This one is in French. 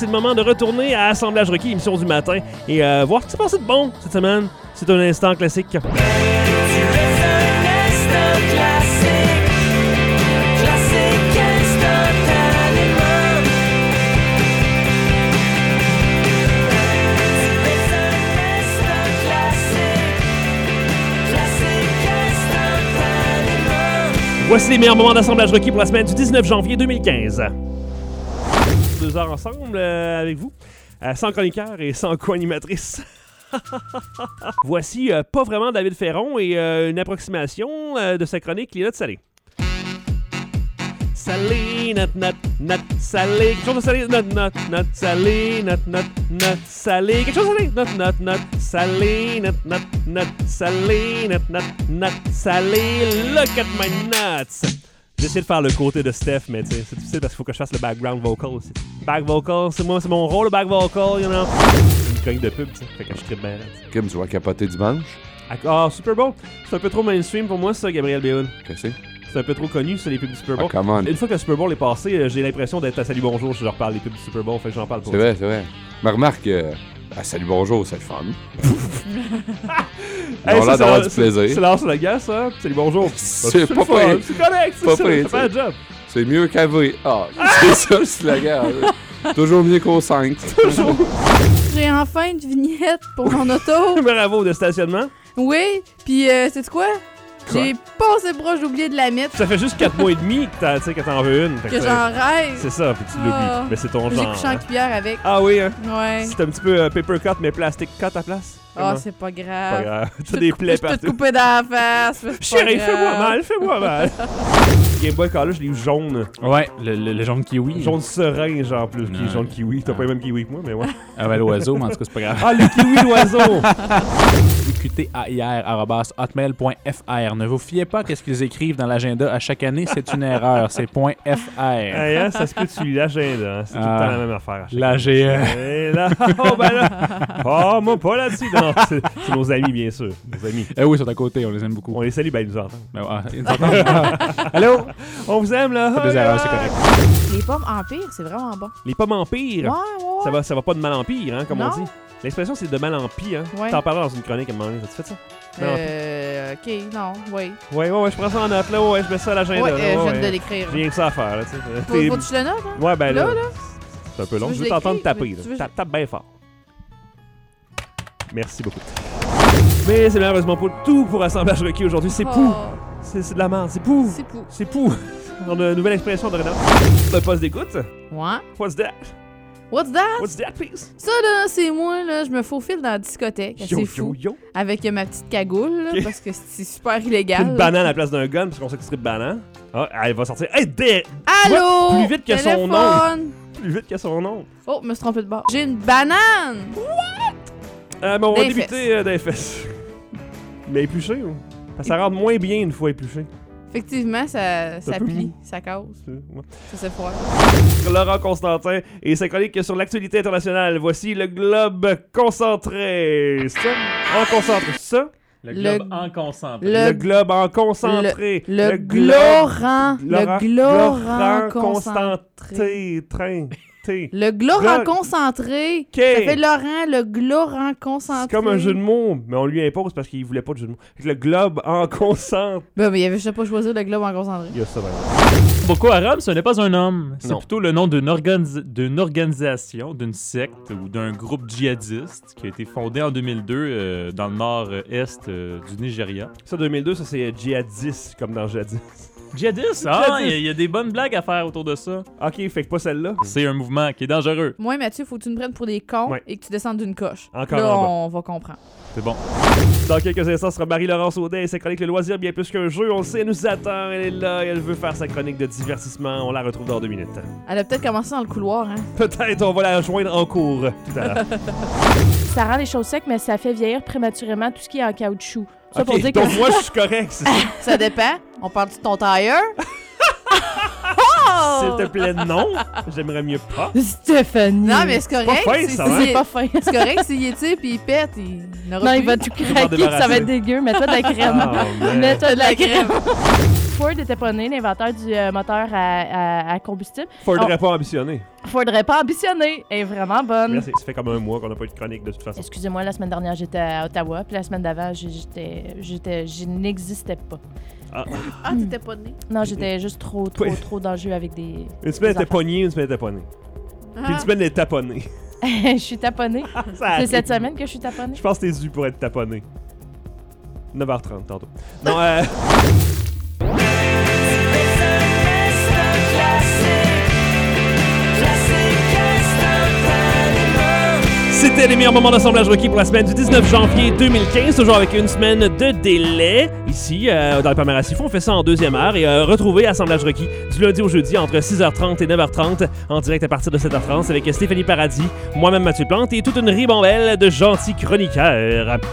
c'est le moment de retourner à Assemblage requis, émission du matin, et voir ce qui s'est passé de bon cette semaine. C'est un instant classique. Tu es un instant classique. Classique instantanément. Tu es un instant classique. Classique instantanément. Voici les meilleurs moments d'Assemblage requis pour la semaine du 19 janvier 2015. 2 heures ensemble avec vous, sans chroniqueur et sans co-animatrice. Voici pas vraiment David Ferron et une approximation de sa chronique Les Notes salées. Salé, not, salé, quelque chose de salé, not, salé, not, salé, quelque chose de salé, not, salé, not, salé, not, salé, look at my nuts. J'essaie de faire le côté de Steph, mais tu sais, c'est difficile parce qu'il faut que je fasse le background vocal aussi. Back vocal, c'est mon rôle, le back vocal, you know. Une chronique de pub, tu sais, fait que je tripe bien. Kim, tu vas capoter dimanche? Ah, Super Bowl, c'est un peu trop mainstream pour moi, ça, Gabriel Béhoun. Qu'est-ce que c'est? C'est un peu trop connu, ça, les pubs du Super Bowl. Ah, come on. Une fois que le Super Bowl est passé, j'ai l'impression d'être à Salut Bonjour, je leur parle des pubs du Super Bowl, fait que j'en parle pas. C'est vrai. Mais remarque, Salut Bonjour, c'est le fun. Hey, on a d'avoir du plaisir. C'est l'heure sur la gaz, ça. Salut Bonjour. C'est pas le fun, pire. c'est correct, c'est Pas ça, pire, ça fait un job. C'est mieux qu'AV. Ah, c'est ça le slogan. Toujours mieux qu'au 5. Toujours. J'ai enfin une vignette pour mon auto. Bravo de stationnement. Oui, puis sais-tu quoi? J'ai passé proche d'oublier de la mettre. Ça fait juste 4 mois et demi que t'en veux une. Que j'en rêve. C'est ça, puis tu l'oublies. Mais c'est ton J'ai genre. couché en cuillère avec. Ah oui, hein? Ouais. C'est un petit peu paper cut, mais plastic cut à place. Ah, c'est pas grave. Pas grave. T'as des plaies Je peux te partout. couper dans la face. Chérie, fais-moi mal. Game Boy Color, je l'ai eu jaune. Ouais, le jaune kiwi. Jaune serein, genre, plus qui est jaune kiwi. T'as pas les mêmes kiwi que moi, mais ouais. Ah ben l'oiseau, mais en tout cas, c'est pas grave. Ah, le kiwi d'oiseau! QTAIR@hotmail.fr. Ne vous fiez pas à ce qu'ils écrivent dans l'agenda à chaque année, c'est une erreur. C'est .fr. Hey, hein, ça se peut que tu lis l'agenda. Hein. C'est tout le temps la même affaire. L'AGE. Et là, oh ben là! Oh, moi pas là-dessus. Non, c'est nos amis, bien sûr. Nos amis. Eh oui, ils sont à côté, on les aime beaucoup. On les salue, ben ils nous entendent. Ben, ils nous entendent. Allô? On vous aime, là! Pas des erreurs, c'est correct. Les pommes empire, c'est vraiment bon. Les pommes empire. Ouais. Ça va pas de mal en pire, hein, comme Non. on dit. L'expression, c'est de mal en pire, hein. Ouais. T'en parleras dans une chronique à un moment donné. As-tu fait ça? Ok, non, oui. Ouais, je prends ça en note, là. Ouais, je mets ça à l'agenda. Ouais, là, je viens de l'écrire. J'ai rien que ça à faire, là, tu sais. Faut que tu le notes, hein? Ouais, ben là. Là? C'est un peu long. Tu Je veux veux t'entendre l'écrire? taper, Tu veux- là. Tape bien fort. Merci beaucoup. Mais c'est malheureusement pas tout pour Assemblage requis aujourd'hui. C'est pou. Oh, C'est de la merde. C'est pou. c'est pou. C'est pou. On a une nouvelle expression de Renard. Un poste d'écoute. Ouais. What's that? What's that? What's that, please? Ça, là, c'est moi, là, je me faufile dans la discothèque. C'est fou. Yo. Avec ma petite cagoule, là, Ok. parce que c'est super illégal. Une là. banane à la place d'un gun, parce qu'on sait que c'est banane. Ah, elle va sortir. Hey, Allô? Plus vite que son Téléphone. Plus vite que son nom. Oh, je me suis trompé de bord. J'ai une banane! Mais on va Des débuter des fesses. Mais épluché, ou? Parce que ça rentre moins bien une fois épluché. Effectivement, ça peu plie, mou. ça casse, Ouais. ça s'effoire. Laurent Constantin et sa chronique sur l'actualité internationale. Voici le globe concentré. Ça, en concentré. Ça, Le globe globe en concentré. le globe en concentré. Le globe- glorant, Laurent- le glorant Laurent concentré. Train. Le glorant Glo- concentré. Ok. Ça fait Laurent, le glorant concentré. C'est comme un jeu de mots, mais on lui impose parce qu'il voulait pas de jeu de mots. Le globe en concentré. Ben, mais il avait juste pas choisi le globe en concentré. Il y a ça, vraiment. Boko Haram, ce n'est pas un homme. C'est Non. plutôt le nom d'une organisation, d'une secte ou d'un groupe djihadiste qui a été fondé en 2002 dans le nord-est du Nigeria. Ça, 2002, ça, c'est djihadiste, comme dans Jadis. Djihadiste? Ah, il y a des bonnes blagues à faire autour de ça. Ok, fait que pas celle-là. C'est un mouvement qui est dangereux. Moi, Mathieu, faut que tu me prennes pour des cons Ouais. et que tu descendes d'une coche. Encore Là, en bas. on va comprendre. C'est bon. Dans quelques instants, ce sera Marie-Laurence Audet et sa chronique Le Loisir, bien plus qu'un jeu. On le sait, elle nous attend. Elle est là et elle veut faire sa chronique de divertissement. On la retrouve dans 2 minutes. Elle a peut-être commencé dans le couloir, hein. Peut-être on va la rejoindre en cours tout à l'heure. Ça rend les choses secs, mais ça fait vieillir prématurément tout ce qui est en caoutchouc. Ça pour Ok, dire donc que... moi, je suis correct, c'est ça. Ça dépend. On parle de ton tailleur? S'il te plaît, non. J'aimerais mieux pas. Stéphanie! Non, mais c'est correct. pas fin, ça, hein? C'est pas fin. C'est correct s'il est type et il pète, il n'aura Non, plus. il va tout m'en craquer, ça débarrasser. va être dégueu. Mets-toi de la crème. Oh, man. Mets-toi de la crème. Ford était pas né, l'inventeur du moteur à combustible. Faudrait pas ambitionner. Faudrait pas ambitionner. Elle est vraiment bonne. Merci. Ça fait comme un mois qu'on n'a pas eu de chronique de toute façon. Excusez-moi, la semaine dernière, j'étais à Ottawa, puis la semaine d'avant, je n'existais pas. Ah, t'étais pas né. Non, j'étais juste trop dans le jeu avec des... Une semaine des était pognée, une semaine était pas née. Puis une semaine elle est taponnée. Je suis taponnée. Ça C'est arrive. cette semaine que je suis taponnée. Je pense que t'es dû pour être taponné. 9h30 tantôt. Non, c'était les meilleurs moments d'assemblage requis pour la semaine du 19 janvier 2015, toujours avec une semaine de délai. Ici, dans le Palmer à Siphon, on fait ça en deuxième heure et retrouvez Assemblage requis du lundi au jeudi entre 6h30 et 9h30 en direct à partir de 7h30 avec Stéphanie Paradis, moi-même Mathieu Plante et toute une ribambelle de gentils chroniqueurs.